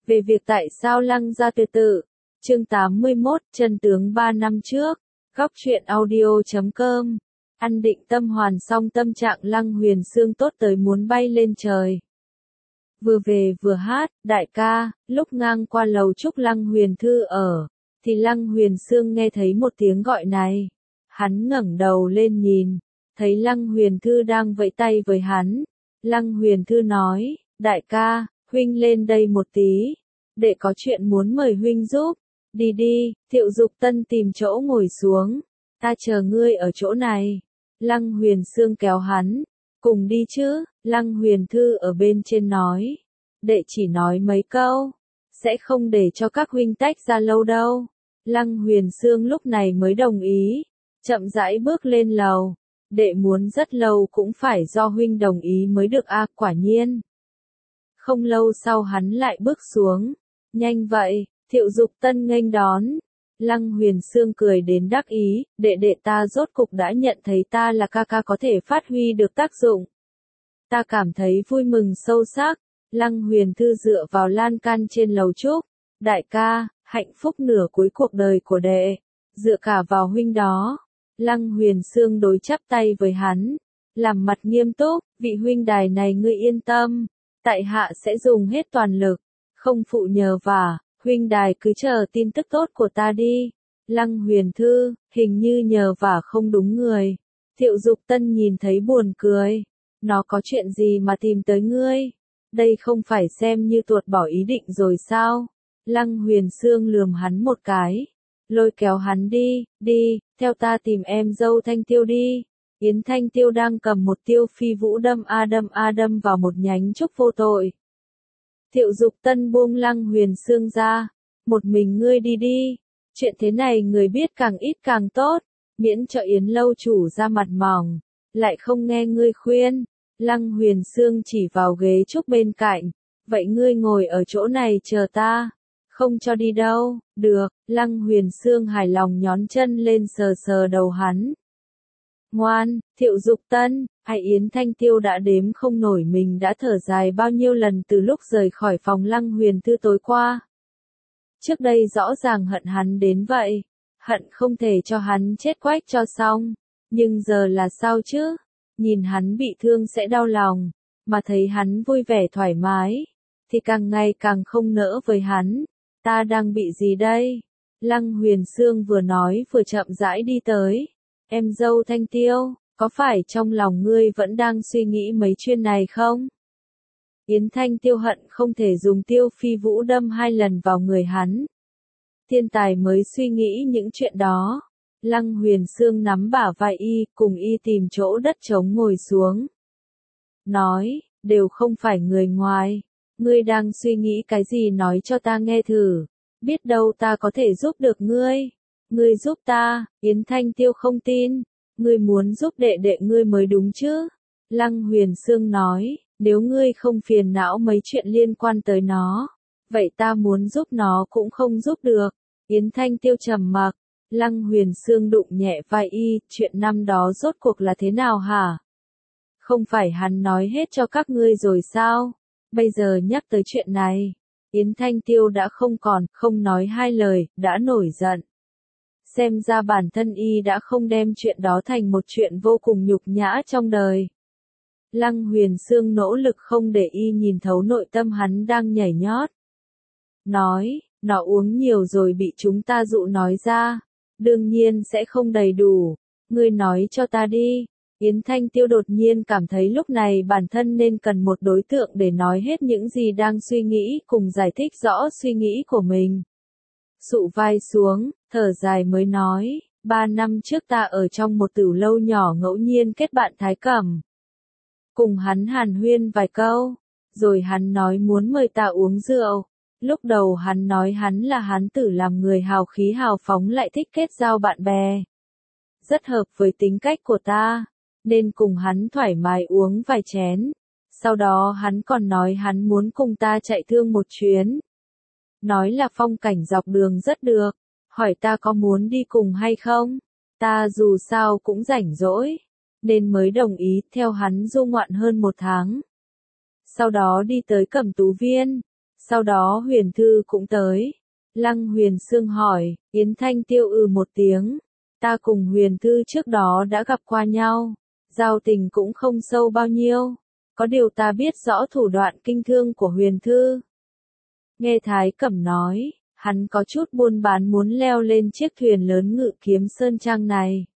Về việc tại sao Lăng gia tuyệt tự. Chương 81, chân tướng 3 năm trước. Góc truyện audio.com. Ăn định tâm hoàn xong, tâm trạng Lăng Huyền Sương tốt tới muốn bay lên trời. Vừa về vừa hát, đại ca, lúc ngang qua lầu chúc Lăng Huyền Thư ở, thì Lăng Huyền Sương nghe thấy một tiếng gọi này. Hắn ngẩng đầu lên nhìn, thấy Lăng Huyền Thư đang vẫy tay với hắn. Lăng Huyền Thư nói, đại ca, huynh lên đây một tí, để có chuyện muốn mời huynh giúp. Đi đi, Thiệu Dục Tân tìm chỗ ngồi xuống, ta chờ ngươi ở chỗ này. Lăng Huyền Sương kéo hắn, cùng đi chứ. Lăng Huyền Thư ở bên trên nói, đệ chỉ nói mấy câu, sẽ không để cho các huynh tách ra lâu đâu. Lăng Huyền Sương lúc này mới đồng ý, chậm rãi bước lên lầu. Đệ muốn rất lâu cũng phải do huynh đồng ý mới được a. Quả nhiên. Không lâu sau hắn lại bước xuống. Nhanh vậy, Thiệu Dục Tân nghênh đón. Lăng Huyền Sương cười đến đắc ý, đệ ta rốt cục đã nhận thấy ta là ca ca có thể phát huy được tác dụng. Ta cảm thấy vui mừng sâu sắc. Lăng Huyền Thư dựa vào lan can trên lầu chúc. Đại ca, hạnh phúc nửa cuối cuộc đời của đệ, dựa cả vào huynh đó. Lăng Huyền Sương đối chắp tay với hắn, làm mặt nghiêm túc, vị huynh đài này ngươi yên tâm, tại hạ sẽ dùng hết toàn lực, không phụ nhờ vả, huynh đài cứ chờ tin tức tốt của ta đi. Lăng Huyền Thư, hình như nhờ vả không đúng người. Thiệu Dục Tân nhìn thấy buồn cười, nó có chuyện gì mà tìm tới ngươi? Đây không phải xem như tuột bỏ ý định rồi sao? Lăng Huyền Sương lườm hắn một cái, lôi kéo hắn đi, theo ta tìm em dâu Thanh Tiêu đi. Yến Thanh Tiêu đang cầm một tiêu phi vũ đâm vào một nhánh trúc vô tội. Thiệu Dục Tân buông Lăng Huyền Sương ra, một mình ngươi đi đi, chuyện thế này người biết càng ít càng tốt, miễn cho Yến lâu chủ ra mặt mỏng, lại không nghe ngươi khuyên. Lăng Huyền Sương chỉ vào ghế trúc bên cạnh, vậy ngươi ngồi ở chỗ này chờ ta, không cho đi đâu. Được. Lăng Huyền Sương hài lòng nhón chân lên sờ sờ đầu hắn. Ngoan. Thiệu Dục Tân, hay Yến Thanh Tiêu đã đếm không nổi mình đã thở dài bao nhiêu lần từ lúc rời khỏi phòng Lăng Huyền Thư tối qua. Trước đây rõ ràng hận hắn đến vậy, hận không thể cho hắn chết quách cho xong, nhưng giờ là sao chứ? Nhìn hắn bị thương sẽ đau lòng, mà thấy hắn vui vẻ thoải mái, thì càng ngày càng không nỡ với hắn. Ta đang bị gì đây? Lăng Huyền Sương vừa nói vừa chậm rãi đi tới. Em dâu Thanh Tiêu, có phải trong lòng ngươi vẫn đang suy nghĩ mấy chuyện này không? Yến Thanh Tiêu hận không thể dùng tiêu phi vũ đâm 2 lần vào người hắn. Thiên tài mới suy nghĩ những chuyện đó. Lăng Huyền Sương nắm bả vai y, cùng y tìm chỗ đất trống ngồi xuống. Nói, đều không phải người ngoài. Ngươi đang suy nghĩ cái gì nói cho ta nghe thử. Biết đâu ta có thể giúp được ngươi. Ngươi giúp ta. Yến Thanh Tiêu không tin. Ngươi muốn giúp đệ ngươi mới đúng chứ. Lăng Huyền Sương nói, nếu ngươi không phiền não mấy chuyện liên quan tới nó, vậy ta muốn giúp nó cũng không giúp được. Yến Thanh Tiêu trầm mặc. Lăng Huyền Sương đụng nhẹ vai y, chuyện năm đó rốt cuộc là thế nào hả? Không phải hắn nói hết cho các ngươi rồi sao? Bây giờ nhắc tới chuyện này, Yến Thanh Tiêu đã không nói 2 lời, đã nổi giận. Xem ra bản thân y đã không đem chuyện đó thành một chuyện vô cùng nhục nhã trong đời. Lăng Huyền Sương nỗ lực không để y nhìn thấu nội tâm hắn đang nhảy nhót. Nói, nó uống nhiều rồi bị chúng ta dụ nói ra, đương nhiên sẽ không đầy đủ, ngươi nói cho ta đi. Yến Thanh Tiêu đột nhiên cảm thấy lúc này bản thân nên cần một đối tượng để nói hết những gì đang suy nghĩ cùng giải thích rõ suy nghĩ của mình. Sụ vai xuống, thở dài mới nói, 3 năm trước ta ở trong một tửu lâu nhỏ ngẫu nhiên kết bạn Thái Cẩm. Cùng hắn hàn huyên vài câu, rồi hắn nói muốn mời ta uống rượu. Lúc đầu hắn nói hắn là hán tử làm người hào khí hào phóng lại thích kết giao bạn bè. Rất hợp với tính cách của ta, nên cùng hắn thoải mái uống vài chén. Sau đó hắn còn nói hắn muốn cùng ta chạy thương một chuyến. Nói là phong cảnh dọc đường rất được, hỏi ta có muốn đi cùng hay không. Ta dù sao cũng rảnh rỗi, nên mới đồng ý theo hắn du ngoạn hơn 1 tháng. Sau đó đi tới Cẩm Tú Viên. Sau đó Huyền Thư cũng tới. Lăng Huyền Sương hỏi, Yến Thanh Tiêu một tiếng. Ta cùng Huyền Thư trước đó đã gặp qua nhau. Giao tình cũng không sâu bao nhiêu. Có điều ta biết rõ thủ đoạn kinh thương của Huyền Thư. Nghe Thái Cẩm nói, hắn có chút buôn bán muốn leo lên chiếc thuyền lớn Ngự Kiếm Sơn Trang này.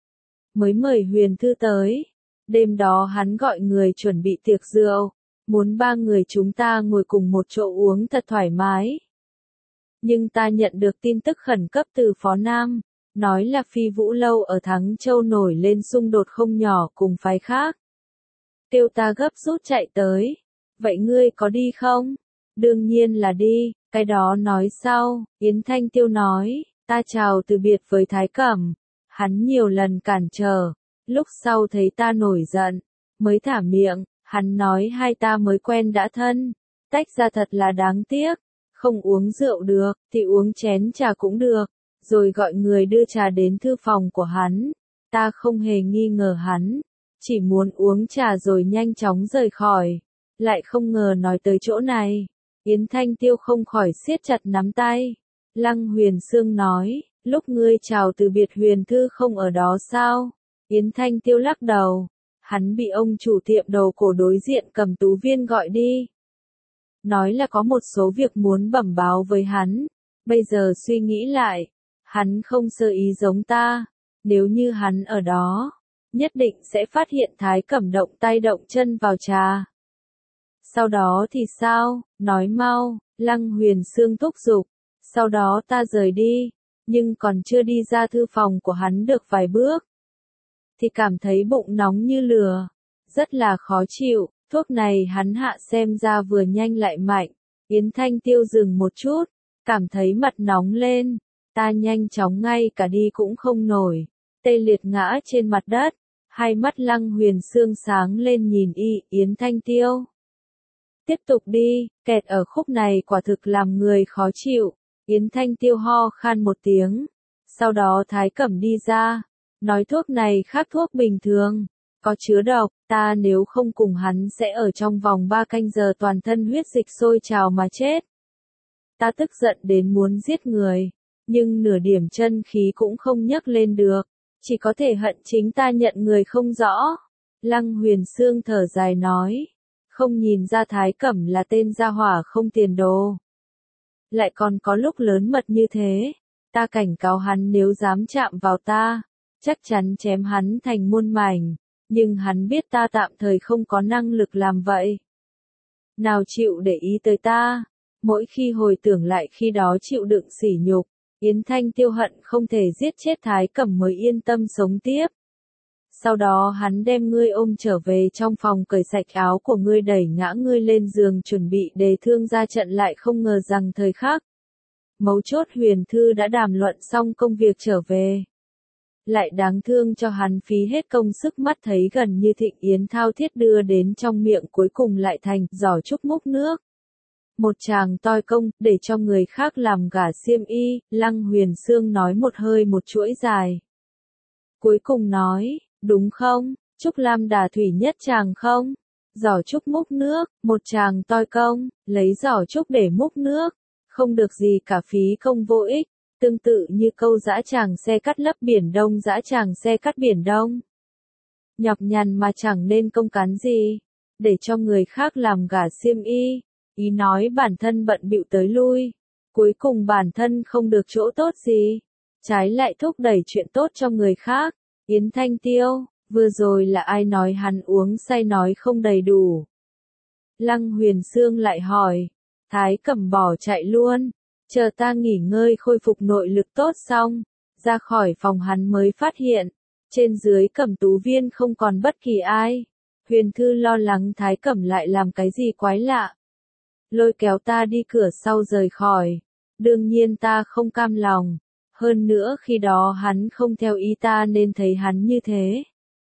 Mới mời Huyền Thư tới. Đêm đó hắn gọi người chuẩn bị tiệc rượu. Muốn 3 người chúng ta ngồi cùng một chỗ uống thật thoải mái. Nhưng ta nhận được tin tức khẩn cấp từ Phó Nam. Nói là Phi Vũ Lâu ở Thắng Châu nổi lên xung đột không nhỏ cùng phái khác. Kêu ta gấp rút chạy tới. Vậy ngươi có đi không? Đương nhiên là đi, cái đó nói sau. Yến Thanh Tiêu nói, ta chào từ biệt với Thái Cẩm. Hắn nhiều lần cản trở. Lúc sau thấy ta nổi giận, mới thả miệng. Hắn nói hai ta mới quen đã thân. Tách ra thật là đáng tiếc. Không uống rượu được, thì uống chén trà cũng được. Rồi gọi người đưa trà đến thư phòng của hắn. Ta không hề nghi ngờ hắn. Chỉ muốn uống trà rồi nhanh chóng rời khỏi. Lại không ngờ nói tới chỗ này. Yến Thanh Tiêu không khỏi siết chặt nắm tay. Lăng Huyền Sương nói, lúc ngươi chào từ biệt Huyền Thư không ở đó sao? Yến Thanh Tiêu lắc đầu. Hắn bị ông chủ tiệm đầu cổ đối diện Cầm Tú Viên gọi đi. Nói là có một số việc muốn bẩm báo với hắn. Bây giờ suy nghĩ lại, hắn không sơ ý giống ta. Nếu như hắn ở đó, nhất định sẽ phát hiện Thái Cẩm động tay động chân vào trà. Sau đó thì sao? Nói mau, Lăng Huyền Sương thúc giục. Sau đó ta rời đi, nhưng còn chưa đi ra thư phòng của hắn được vài bước. Thì cảm thấy bụng nóng như lửa. Rất là khó chịu, thuốc này hắn hạ xem ra vừa nhanh lại mạnh. Yến Thanh Tiêu dừng một chút, cảm thấy mặt nóng lên. Ta nhanh chóng ngay cả đi cũng không nổi. Tê liệt ngã trên mặt đất. Hai mắt Lăng Huyền Sương sáng lên nhìn Yến Thanh Tiêu. Tiếp tục đi, kẹt ở khúc này quả thực làm người khó chịu. Yến Thanh Tiêu ho khan một tiếng. Sau đó Thái Cẩm đi ra. Nói thuốc này khác thuốc bình thường. Có chứa độc, ta nếu không cùng hắn sẽ ở trong vòng 3 canh giờ toàn thân huyết dịch sôi trào mà chết. Ta tức giận đến muốn giết người. Nhưng nửa điểm chân khí cũng không nhấc lên được. Chỉ có thể hận chính ta nhận người không rõ. Lăng Huyền Sương thở dài nói. Không nhìn ra Thái Cẩm là tên gia hỏa không tiền đồ. Lại còn có lúc lớn mật như thế. Ta cảnh cáo hắn nếu dám chạm vào ta. Chắc chắn chém hắn thành muôn mảnh. Nhưng hắn biết ta tạm thời không có năng lực làm vậy. Nào chịu để ý tới ta. Mỗi khi hồi tưởng lại khi đó chịu đựng sỉ nhục. Yến Thanh Tiêu hận không thể giết chết Thái Cẩm mới yên tâm sống tiếp. Sau đó hắn đem ngươi ôm trở về trong phòng cởi sạch áo của ngươi đẩy ngã ngươi lên giường chuẩn bị đề thương ra trận lại không ngờ rằng thời khắc. Mấu chốt Huyền Thư đã đàm luận xong công việc trở về. Lại đáng thương cho hắn phí hết công sức mắt thấy gần như Thịnh Yến thao thiết đưa đến trong miệng cuối cùng lại thành giỏ trúc múc nước. Một chàng toi công, để cho người khác làm gả xiêm y, Lăng Huyền Sương nói một hơi một chuỗi dài. Cuối cùng nói, đúng không, Trúc Lam đả thủy nhất chàng không? Giỏ trúc múc nước, một chàng toi công, lấy giỏ trúc để múc nước, không được gì cả phí công vô ích, tương tự như câu dã tràng xe cắt lấp biển Đông dã tràng xe cắt biển Đông. Nhọc nhằn mà chẳng nên công cán gì, để cho người khác làm gả xiêm y. Ý nói bản thân bận bịu tới lui, cuối cùng bản thân không được chỗ tốt gì, trái lại thúc đẩy chuyện tốt cho người khác. Yến Thanh Tiêu, vừa rồi là ai nói hắn uống say nói không đầy đủ? Lăng Huyền Sương lại hỏi. Thái Cẩm bỏ chạy luôn, chờ ta nghỉ ngơi khôi phục nội lực tốt xong, ra khỏi phòng hắn mới phát hiện, trên dưới Cẩm Tú Viên không còn bất kỳ ai. Huyền Thư lo lắng Thái Cẩm lại làm cái gì quái lạ. Lôi kéo ta đi cửa sau rời khỏi. Đương nhiên ta không cam lòng. Hơn nữa khi đó hắn không theo ý ta nên thấy hắn như thế.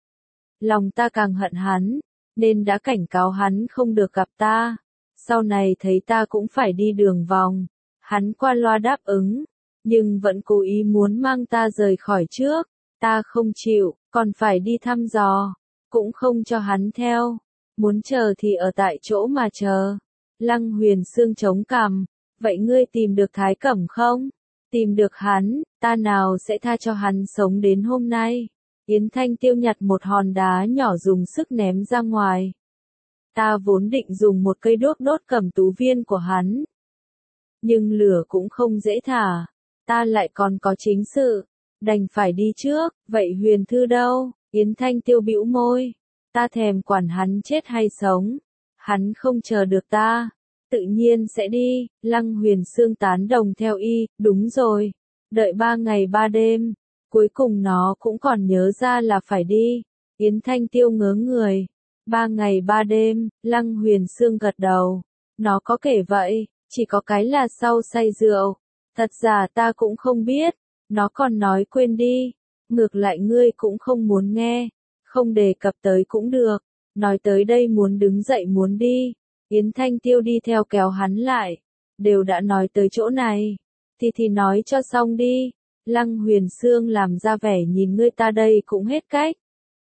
Lòng ta càng hận hắn, nên đã cảnh cáo hắn không được gặp ta. Sau này thấy ta cũng phải đi đường vòng. Hắn qua loa đáp ứng, nhưng vẫn cố ý muốn mang ta rời khỏi trước. Ta không chịu, còn phải đi thăm dò. Cũng không cho hắn theo. Muốn chờ thì ở tại chỗ mà chờ. Lăng Huyền Sương chống cằm, vậy ngươi tìm được Thái Cẩm không? Tìm được hắn, ta nào sẽ tha cho hắn sống đến hôm nay. Yến Thanh Tiêu nhặt một hòn đá nhỏ dùng sức ném ra ngoài. Ta vốn định dùng một cây đuốc đốt Cẩm Tú Viên của hắn. Nhưng lửa cũng không dễ thả, ta lại còn có chính sự, đành phải đi trước, vậy Huyền Thư đâu? Yến Thanh Tiêu bĩu môi, ta thèm quản hắn chết hay sống, hắn không chờ được ta, tự nhiên sẽ đi. Lăng Huyền Sương tán đồng theo y, đúng rồi, đợi 3 ngày 3 đêm, cuối cùng nó cũng còn nhớ ra là phải đi. Yến Thanh Tiêu ngớ người, 3 ngày 3 đêm, Lăng Huyền Sương gật đầu, nó có kể vậy, chỉ có cái là sau say rượu, thật ra ta cũng không biết, nó còn nói quên đi, ngược lại ngươi cũng không muốn nghe, không đề cập tới cũng được, nói tới đây muốn đứng dậy muốn đi, Yến Thanh Tiêu đi theo kéo hắn lại, đều đã nói tới chỗ này, thì nói cho xong đi. Lăng Huyền Sương làm ra vẻ nhìn ngươi ta đây cũng hết cách.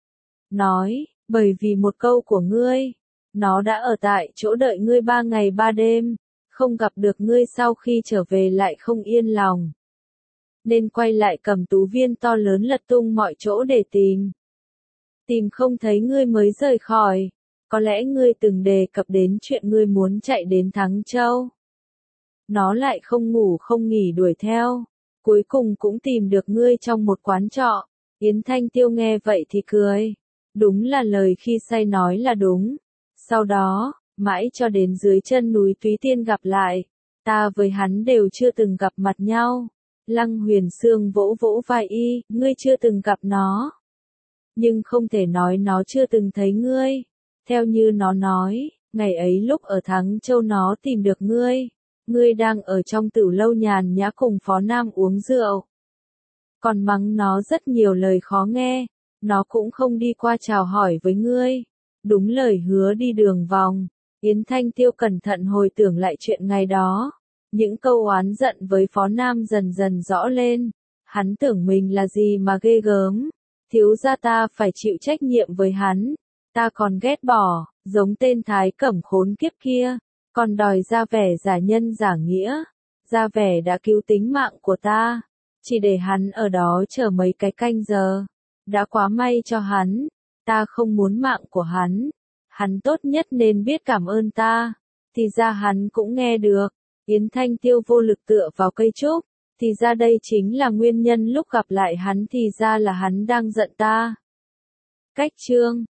Nói, bởi vì một câu của ngươi, nó đã ở tại chỗ đợi ngươi 3 ngày 3 đêm, không gặp được ngươi sau khi trở về lại không yên lòng. Nên quay lại Cẩm Tú Viên to lớn lật tung mọi chỗ để tìm. Tìm không thấy ngươi mới rời khỏi, có lẽ ngươi từng đề cập đến chuyện ngươi muốn chạy đến Thắng Châu. Nó lại không ngủ không nghỉ đuổi theo, cuối cùng cũng tìm được ngươi trong một quán trọ. Yến Thanh Tiêu nghe vậy thì cười, đúng là lời khi say nói là đúng. Sau đó, mãi cho đến dưới chân núi Túy Tiên gặp lại, ta với hắn đều chưa từng gặp mặt nhau. Lăng Huyền Sương vỗ vỗ vai y, ngươi chưa từng gặp nó. Nhưng không thể nói nó chưa từng thấy ngươi. Theo như nó nói, ngày ấy lúc ở Thắng Châu nó tìm được ngươi. Ngươi đang ở trong Tửu Lâu nhàn nhã cùng Phó Nam uống rượu. Còn mắng nó rất nhiều lời khó nghe, nó cũng không đi qua chào hỏi với ngươi. Đúng lời hứa đi đường vòng. Yến Thanh Tiêu cẩn thận hồi tưởng lại chuyện ngày đó. Những câu oán giận với Phó Nam dần dần rõ lên. Hắn tưởng mình là gì mà ghê gớm. Thiếu gia ta phải chịu trách nhiệm với hắn. Ta còn ghét bỏ, giống tên Thái Cẩm khốn kiếp kia. Còn đòi ra vẻ giả nhân giả nghĩa. Ra vẻ đã cứu tính mạng của ta. Chỉ để hắn ở đó chờ mấy cái canh giờ. Đã quá may cho hắn. Ta không muốn mạng của hắn. Hắn tốt nhất nên biết cảm ơn ta. Thì ra hắn cũng nghe được. Yến Thanh Tiêu vô lực tựa vào cây trúc. Thì ra đây chính là nguyên nhân lúc gặp lại hắn thì ra là hắn đang giận ta. Cách chương